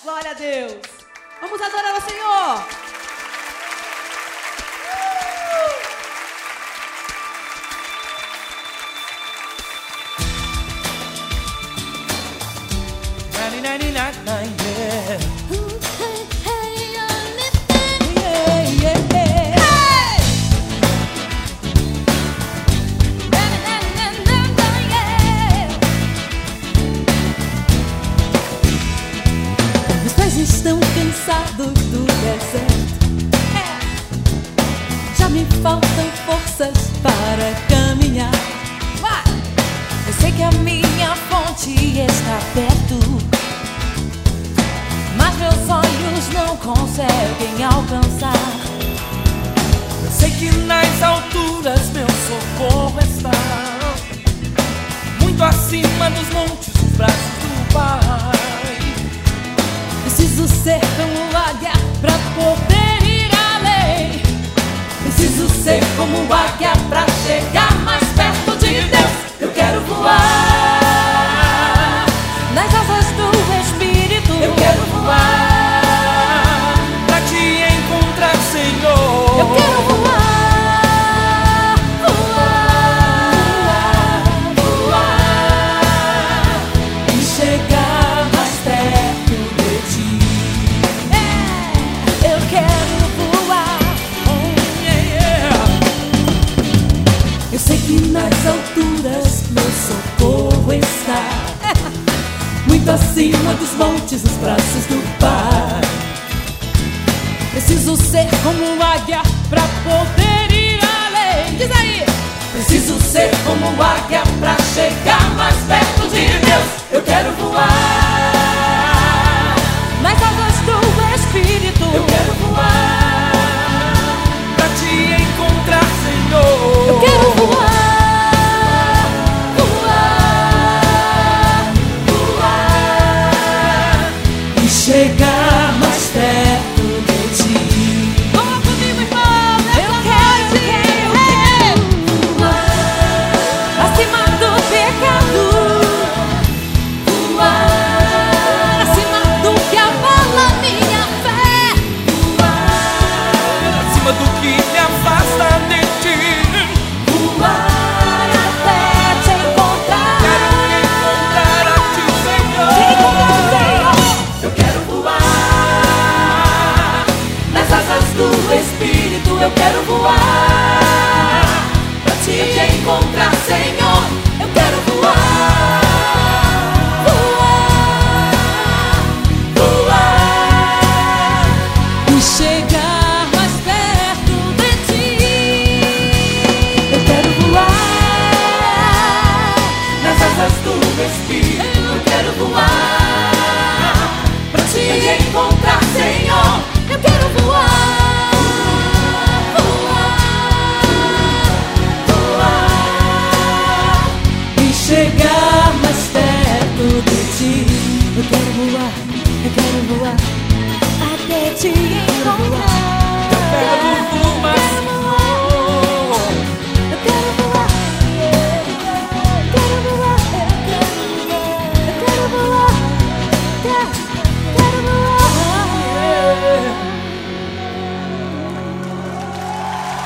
Glória a Deus. Vamos adorar ao Senhor. Meus pés estão cansados do deserto. Já me faltam forças para caminhar. Eu sei que a minha fonte está perto, mas meus olhos não conseguem alcançar. Eu sei que nas alturas meu socorro está, muito acima dos montes, os braços do Pai. Preciso ser como águia pra poder ir além. Preciso ser como águia pra chegar mais perto de Deus. Eu quero voar nas asas do Espírito. Eu quero voar pra te encontrar, Senhor. Eu quero voar, voar, voar e chegar mais perto de ti. Eu quero voar. Oh, yeah. Eu sei que nas alturas meu socorro está, muito acima dos montes, os braços do Pai. Preciso ser como águia pra poder ir além. Diz aí! Preciso ser como águia pra chegar mais perto de Deus. Eu quero voar nas asas do Espírito. Eu quero voar pra te encontrar, Senhor. Eu quero voar. Chegar mais perto de ti. Vamos comigo, irmão. Eu quero voar acima do pecado, voar acima do que abala minha fé, Voar acima do que me afasta de ti. voar até te encontrar. Quero encontrar a ti, Senhor. Eu quero voar nas asas do Espírito. Eu quero voar pra te encontrar, Senhor. Eu quero voar, voar, voar e chegar mais perto de ti. Eu quero voar nas asas do Espírito. Eu quero voar pra te encontrar, Senhor. Eu quero voar, voar, voar e chegar mais perto de ti. Eu quero voar até te encontrar. Eu quero voar.